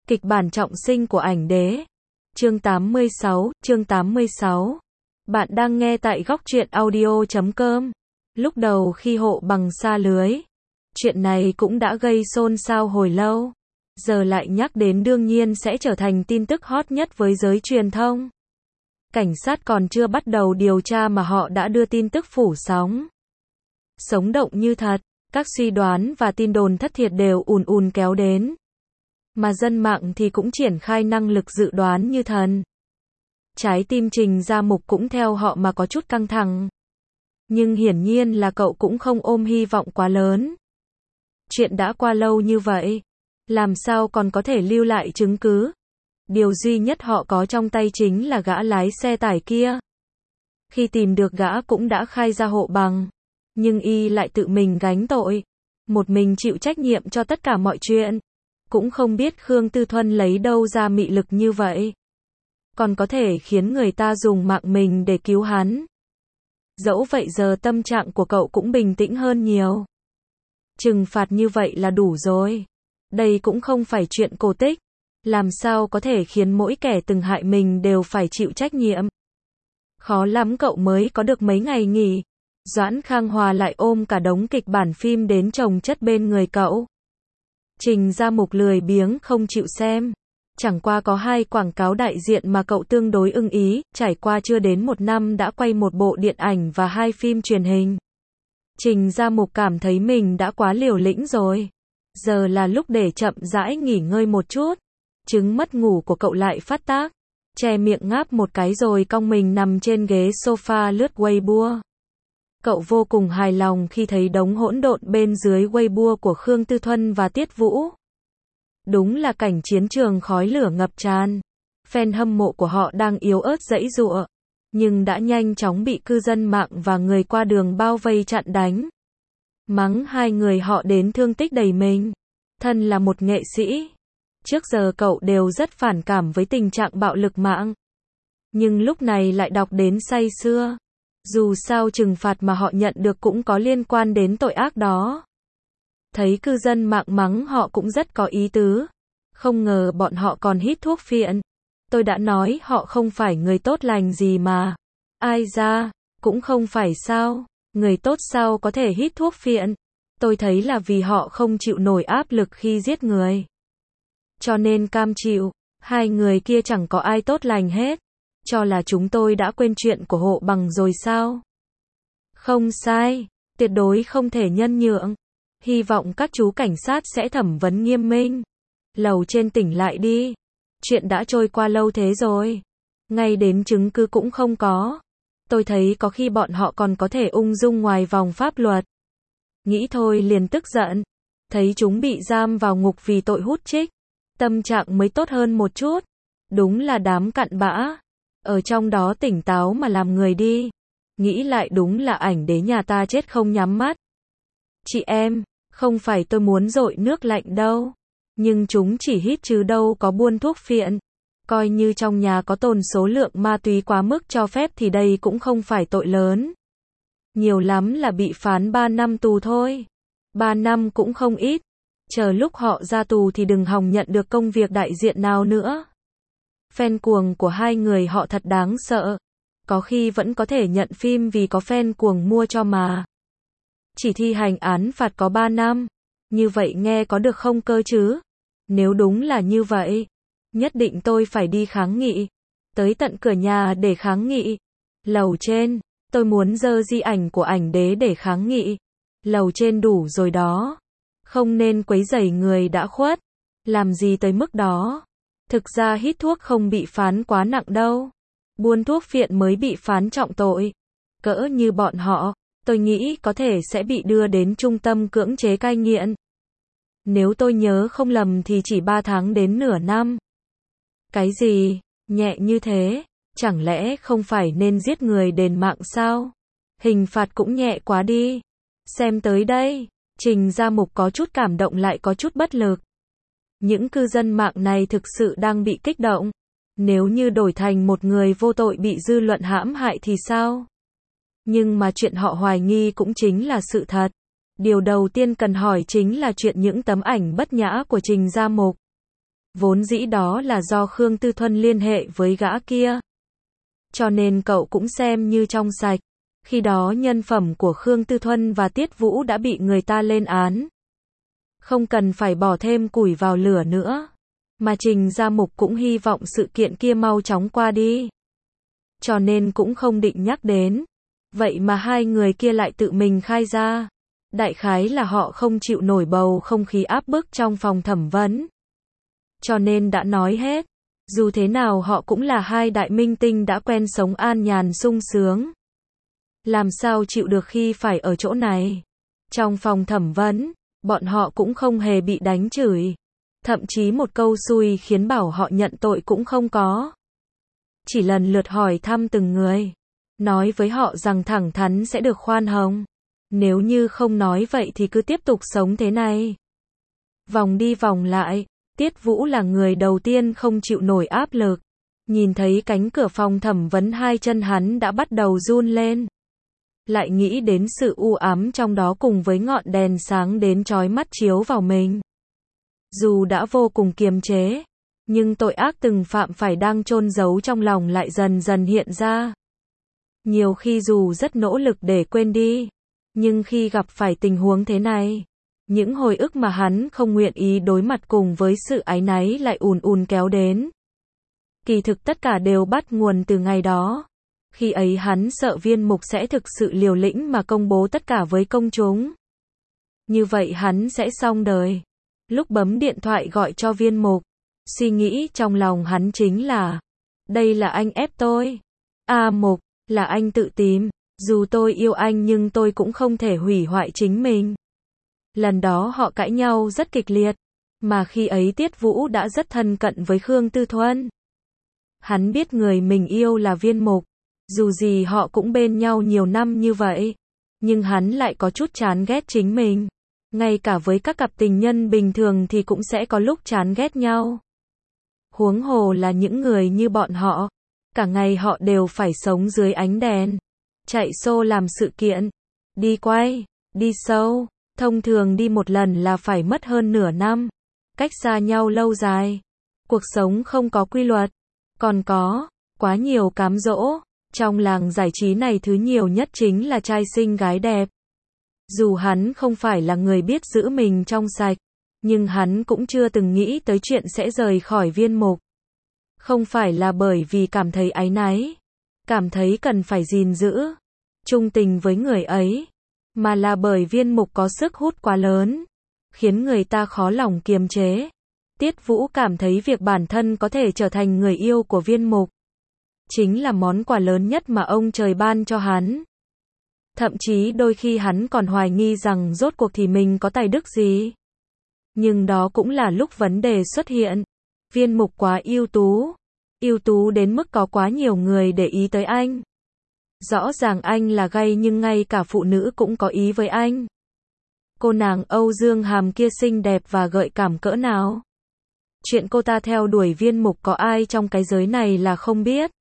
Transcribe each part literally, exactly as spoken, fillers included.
Kịch bản trọng sinh của ảnh đế. Chương tám mươi sáu, chương tám mươi sáu. Bạn đang nghe tại góc truyện audio chấm com. Lúc đầu khi Hộ Bằng sa lưới, chuyện này cũng đã gây xôn xao hồi lâu. Giờ lại nhắc đến đương nhiên sẽ trở thành tin tức hot nhất với giới truyền thông. Cảnh sát còn chưa bắt đầu điều tra mà họ đã đưa tin tức phủ sóng. Sống động như thật, các suy đoán và tin đồn thất thiệt đều ùn ùn kéo đến. Mà dân mạng thì cũng triển khai năng lực dự đoán như thần. Trái tim Trình Gia Mục cũng theo họ mà có chút căng thẳng. Nhưng hiển nhiên là cậu cũng không ôm hy vọng quá lớn. Chuyện đã qua lâu như vậy, làm sao còn có thể lưu lại chứng cứ? Điều duy nhất họ có trong tay chính là gã lái xe tải kia. Khi tìm được gã cũng đã khai ra Hộ Bằng, nhưng y lại tự mình gánh tội, một mình chịu trách nhiệm cho tất cả mọi chuyện. Cũng không biết Khương Tư Thuân lấy đâu ra mị lực như vậy, còn có thể khiến người ta dùng mạng mình để cứu hắn. Dẫu vậy giờ tâm trạng của cậu cũng bình tĩnh hơn nhiều. Trừng phạt như vậy là đủ rồi. Đây cũng không phải chuyện cổ tích. Làm sao có thể khiến mỗi kẻ từng hại mình đều phải chịu trách nhiệm. Khó lắm cậu mới có được mấy ngày nghỉ. Doãn Khang Hòa lại ôm cả đống kịch bản phim đến chồng chất bên người cậu. Trình Gia Mục lười biếng không chịu xem. Chẳng qua có hai quảng cáo đại diện mà cậu tương đối ưng ý, trải qua chưa đến một năm đã quay một bộ điện ảnh và hai phim truyền hình. Trình Gia Mục cảm thấy mình đã quá liều lĩnh rồi. Giờ là lúc để chậm rãi nghỉ ngơi một chút. Chứng mất ngủ của cậu lại phát tác. Che miệng ngáp một cái rồi cong mình nằm trên ghế sofa lướt Weibo. Cậu vô cùng hài lòng khi thấy đống hỗn độn bên dưới Weibo của Khương Tư Thuân và Tiết Vũ. Đúng là cảnh chiến trường khói lửa ngập tràn. Fan hâm mộ của họ đang yếu ớt giãy giụa, nhưng đã nhanh chóng bị cư dân mạng và người qua đường bao vây chặn đánh. Mắng hai người họ đến thương tích đầy mình. Thân là một nghệ sĩ, trước giờ cậu đều rất phản cảm với tình trạng bạo lực mạng. Nhưng lúc này lại đọc đến say sưa. Dù sao trừng phạt mà họ nhận được cũng có liên quan đến tội ác đó. Thấy cư dân mạng mắng họ cũng rất có ý tứ. Không ngờ bọn họ còn hít thuốc phiện. Tôi đã nói họ không phải người tốt lành gì mà. Ai ra, cũng không phải sao. Người tốt sao có thể hít thuốc phiện. Tôi thấy là vì họ không chịu nổi áp lực khi giết người, cho nên cam chịu. Hai người kia chẳng có ai tốt lành hết. Cho là chúng tôi đã quên chuyện của Hộ Bằng rồi sao? Không sai, tuyệt đối không thể nhân nhượng. Hy vọng các chú cảnh sát sẽ thẩm vấn nghiêm minh. Lầu trên tỉnh lại đi. Chuyện đã trôi qua lâu thế rồi. Ngay đến chứng cứ cũng không có. Tôi thấy có khi bọn họ còn có thể ung dung ngoài vòng pháp luật. Nghĩ thôi liền tức giận. Thấy chúng bị giam vào ngục vì tội hút chích. Tâm trạng mới tốt hơn một chút. Đúng là đám cặn bã. Ở trong đó tỉnh táo mà làm người đi. Nghĩ lại đúng là ảnh đế nhà ta chết không nhắm mắt. Chị em, không phải tôi muốn dội nước lạnh đâu. Nhưng chúng chỉ hít chứ đâu có buôn thuốc phiện. Coi như trong nhà có tồn số lượng ma túy quá mức cho phép thì đây cũng không phải tội lớn. Nhiều lắm là bị phán ba năm tù thôi. ba năm cũng không ít. Chờ lúc họ ra tù thì đừng hòng nhận được công việc đại diện nào nữa. Fan cuồng của hai người họ thật đáng sợ. Có khi vẫn có thể nhận phim vì có fan cuồng mua cho mà. Chỉ thi hành án phạt có ba năm. Như vậy nghe có được không cơ chứ? Nếu đúng là như vậy, nhất định tôi phải đi kháng nghị. Tới tận cửa nhà để kháng nghị. Lầu trên, tôi muốn dơ di ảnh của ảnh đế để kháng nghị. Lầu trên đủ rồi đó. Không nên quấy rầy người đã khuất. Làm gì tới mức đó. Thực ra hít thuốc không bị phán quá nặng đâu. Buôn thuốc phiện mới bị phán trọng tội. Cỡ như bọn họ, tôi nghĩ có thể sẽ bị đưa đến trung tâm cưỡng chế cai nghiện. Nếu tôi nhớ không lầm thì chỉ ba tháng đến nửa năm. Cái gì? Nhẹ như thế? Chẳng lẽ không phải nên giết người đền mạng sao? Hình phạt cũng nhẹ quá đi. Xem tới đây, Trình Gia Mục có chút cảm động lại có chút bất lực. Những cư dân mạng này thực sự đang bị kích động. Nếu như đổi thành một người vô tội bị dư luận hãm hại thì sao? Nhưng mà chuyện họ hoài nghi cũng chính là sự thật. Điều đầu tiên cần hỏi chính là chuyện những tấm ảnh bất nhã của Trình Gia Mục. Vốn dĩ đó là do Khương Tư Thuân liên hệ với gã kia. Cho nên cậu cũng xem như trong sạch. Khi đó nhân phẩm của Khương Tư Thuân và Tiết Vũ đã bị người ta lên án. Không cần phải bỏ thêm củi vào lửa nữa. Mà Trình Gia Mục cũng hy vọng sự kiện kia mau chóng qua đi. Cho nên cũng không định nhắc đến. Vậy mà hai người kia lại tự mình khai ra. Đại khái là họ không chịu nổi bầu không khí áp bức trong phòng thẩm vấn. Cho nên đã nói hết. Dù thế nào họ cũng là hai đại minh tinh đã quen sống an nhàn sung sướng. Làm sao chịu được khi phải ở chỗ này. Trong phòng thẩm vấn, bọn họ cũng không hề bị đánh chửi. Thậm chí một câu xui khiến bảo họ nhận tội cũng không có. Chỉ lần lượt hỏi thăm từng người. Nói với họ rằng thẳng thắn sẽ được khoan hồng. Nếu như không nói vậy thì cứ tiếp tục sống thế này. Vòng đi vòng lại, Tiết Vũ là người đầu tiên không chịu nổi áp lực. Nhìn thấy cánh cửa phòng thẩm vấn hai chân hắn đã bắt đầu run lên. Lại nghĩ đến sự u ám trong đó cùng với ngọn đèn sáng đến chói mắt chiếu vào mình. Dù đã vô cùng kiềm chế, nhưng tội ác từng phạm phải đang chôn giấu trong lòng lại dần dần hiện ra. Nhiều khi dù rất nỗ lực để quên đi, nhưng khi gặp phải tình huống thế này, những hồi ức mà hắn không nguyện ý đối mặt cùng với sự áy náy lại ùn ùn kéo đến. Kỳ thực tất cả đều bắt nguồn từ ngày đó. Khi ấy hắn sợ Viên Mục sẽ thực sự liều lĩnh mà công bố tất cả với công chúng. Như vậy hắn sẽ xong đời. Lúc bấm điện thoại gọi cho Viên Mục, suy nghĩ trong lòng hắn chính là, đây là anh ép tôi. A Mục, là anh tự tìm. Dù tôi yêu anh nhưng tôi cũng không thể hủy hoại chính mình. Lần đó họ cãi nhau rất kịch liệt. Mà khi ấy Tiết Vũ đã rất thân cận với Khương Tư Thuân. Hắn biết người mình yêu là Viên Mục. Dù gì họ cũng bên nhau nhiều năm như vậy. Nhưng hắn lại có chút chán ghét chính mình. Ngay cả với các cặp tình nhân bình thường thì cũng sẽ có lúc chán ghét nhau. Huống hồ là những người như bọn họ. Cả ngày họ đều phải sống dưới ánh đèn. Chạy xô làm sự kiện. Đi quay, đi show. Thông thường đi một lần là phải mất hơn nửa năm. Cách xa nhau lâu dài. Cuộc sống không có quy luật. Còn có, quá nhiều cám dỗ. Trong làng giải trí này thứ nhiều nhất chính là trai xinh gái đẹp. Dù hắn không phải là người biết giữ mình trong sạch, nhưng hắn cũng chưa từng nghĩ tới chuyện sẽ rời khỏi Viên Mục. Không phải là bởi vì cảm thấy áy náy, cảm thấy cần phải gìn giữ trung tình với người ấy, mà là bởi Viên Mục có sức hút quá lớn, khiến người ta khó lòng kiềm chế. Tiết Vũ cảm thấy việc bản thân có thể trở thành người yêu của Viên Mục chính là món quà lớn nhất mà ông trời ban cho hắn. Thậm chí đôi khi hắn còn hoài nghi rằng rốt cuộc thì mình có tài đức gì. Nhưng đó cũng là lúc vấn đề xuất hiện. Viên Mục quá ưu tú. Ưu tú đến mức có quá nhiều người để ý tới anh. Rõ ràng anh là gay nhưng ngay cả phụ nữ cũng có ý với anh. Cô nàng Âu Dương Hàm kia xinh đẹp và gợi cảm cỡ nào. Chuyện cô ta theo đuổi Viên Mục có ai trong cái giới này là không biết.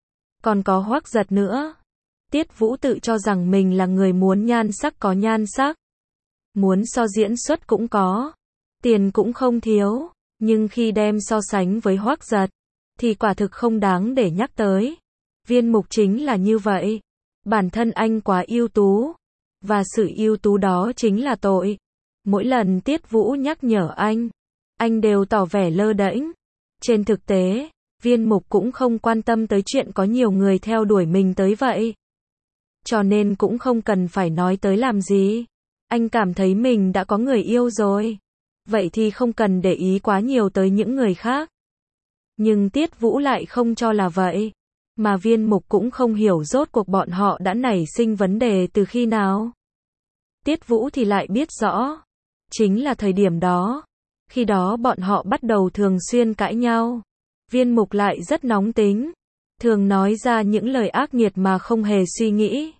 Còn có Hoắc Giật nữa. Tiết Vũ tự cho rằng mình là người muốn nhan sắc có nhan sắc. Muốn so diễn xuất cũng có. Tiền cũng không thiếu. Nhưng khi đem so sánh với Hoắc Giật, thì quả thực không đáng để nhắc tới. Viên Mục chính là như vậy. Bản thân anh quá ưu tú. Và sự ưu tú đó chính là tội. Mỗi lần Tiết Vũ nhắc nhở anh, anh đều tỏ vẻ lơ đễnh. Trên thực tế, Viên Mục cũng không quan tâm tới chuyện có nhiều người theo đuổi mình tới vậy. Cho nên cũng không cần phải nói tới làm gì. Anh cảm thấy mình đã có người yêu rồi. Vậy thì không cần để ý quá nhiều tới những người khác. Nhưng Tiết Vũ lại không cho là vậy. Mà Viên Mục cũng không hiểu rốt cuộc bọn họ đã nảy sinh vấn đề từ khi nào. Tiết Vũ thì lại biết rõ. Chính là thời điểm đó. Khi đó bọn họ bắt đầu thường xuyên cãi nhau. Viên Mục lại rất nóng tính. Thường nói ra những lời ác nghiệt mà không hề suy nghĩ.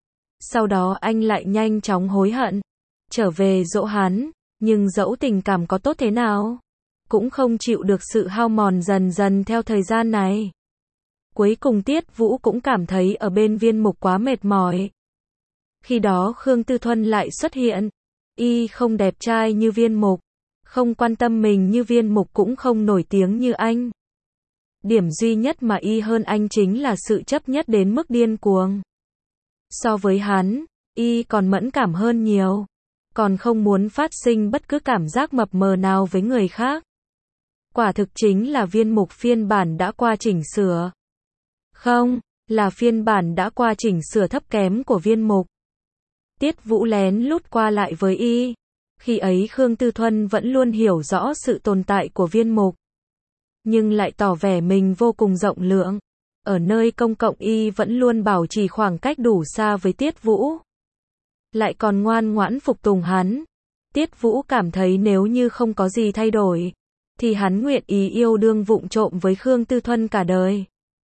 Sau đó anh lại nhanh chóng hối hận. Trở về dỗ hắn. Nhưng dẫu tình cảm có tốt thế nào, cũng không chịu được sự hao mòn dần dần theo thời gian này. Cuối cùng Tiết Vũ cũng cảm thấy ở bên Viên Mục quá mệt mỏi. Khi đó Khương Tư Thuân lại xuất hiện. Y không đẹp trai như Viên Mục, Không quan tâm mình như Viên Mục cũng không nổi tiếng như anh. Điểm duy nhất mà y hơn anh chính là sự chấp nhất đến mức điên cuồng. So với hắn, y còn mẫn cảm hơn nhiều. Còn không muốn phát sinh bất cứ cảm giác mập mờ nào với người khác. Quả thực chính là Viên Mục phiên bản đã qua chỉnh sửa. Không, là phiên bản đã qua chỉnh sửa thấp kém của Viên Mục. Tiết Vũ lén lút qua lại với y. Khi ấy Khương Tư Thuân vẫn luôn hiểu rõ sự tồn tại của Viên Mục. Nhưng lại tỏ vẻ mình vô cùng rộng lượng. Ở nơi công cộng y vẫn luôn bảo trì khoảng cách đủ xa với Tiết Vũ. Lại còn ngoan ngoãn phục tùng hắn. Tiết Vũ cảm thấy nếu như không có gì thay đổi, thì hắn nguyện ý yêu đương vụng trộm với Khương Tư Thuân cả đời.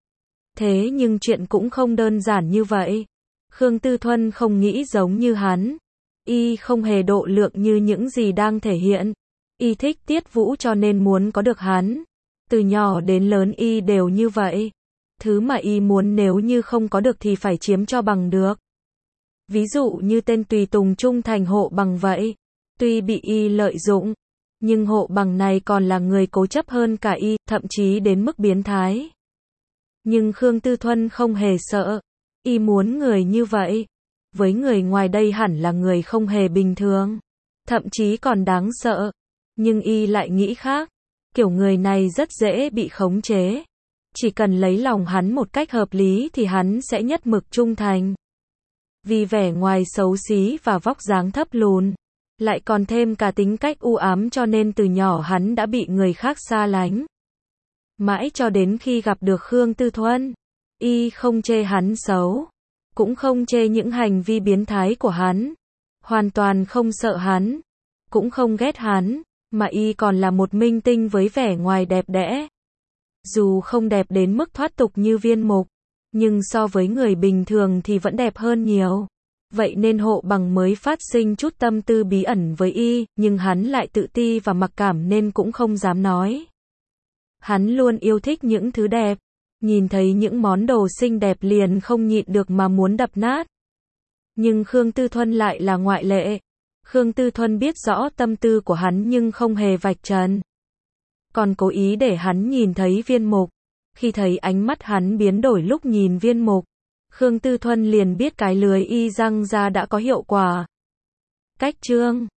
Thế nhưng chuyện cũng không đơn giản như vậy. Khương Tư Thuân không nghĩ giống như hắn. Y không hề độ lượng như những gì đang thể hiện. Y thích Tiết Vũ cho nên muốn có được hắn. Từ nhỏ đến lớn y đều như vậy. Thứ mà y muốn nếu như không có được thì phải chiếm cho bằng được. Ví dụ như tên tùy tùng trung thành Hộ Bằng vậy. Tuy bị y lợi dụng, nhưng Hộ Bằng này còn là người cố chấp hơn cả y, thậm chí đến mức biến thái. Nhưng Khương Tư Thuân không hề sợ. Y muốn người như vậy. Với người ngoài đây hẳn là người không hề bình thường. Thậm chí còn đáng sợ. Nhưng y lại nghĩ khác. Kiểu người này rất dễ bị khống chế. Chỉ cần lấy lòng hắn một cách hợp lý thì hắn sẽ nhất mực trung thành. Vì vẻ ngoài xấu xí và vóc dáng thấp lùn, lại còn thêm cả tính cách u ám cho nên từ nhỏ hắn đã bị người khác xa lánh. Mãi cho đến khi gặp được Khương Tư Thuân, y không chê hắn xấu, cũng không chê những hành vi biến thái của hắn, hoàn toàn không sợ hắn, cũng không ghét hắn, mà y còn là một minh tinh với vẻ ngoài đẹp đẽ. Dù không đẹp đến mức thoát tục như Viên Mục, nhưng so với người bình thường thì vẫn đẹp hơn nhiều. Vậy nên Hộ Bằng mới phát sinh chút tâm tư bí ẩn với y, nhưng hắn lại tự ti và mặc cảm nên cũng không dám nói. Hắn luôn yêu thích những thứ đẹp, nhìn thấy những món đồ xinh đẹp liền không nhịn được mà muốn đập nát. Nhưng Khương Tư Thuân lại là ngoại lệ. Khương Tư Thuân biết rõ tâm tư của hắn nhưng không hề vạch trần. Còn cố ý để hắn nhìn thấy Viên Mục. Khi thấy ánh mắt hắn biến đổi lúc nhìn Viên Mục, Khương Tư Thuân liền biết cái lưới y răng ra đã có hiệu quả. Cách chương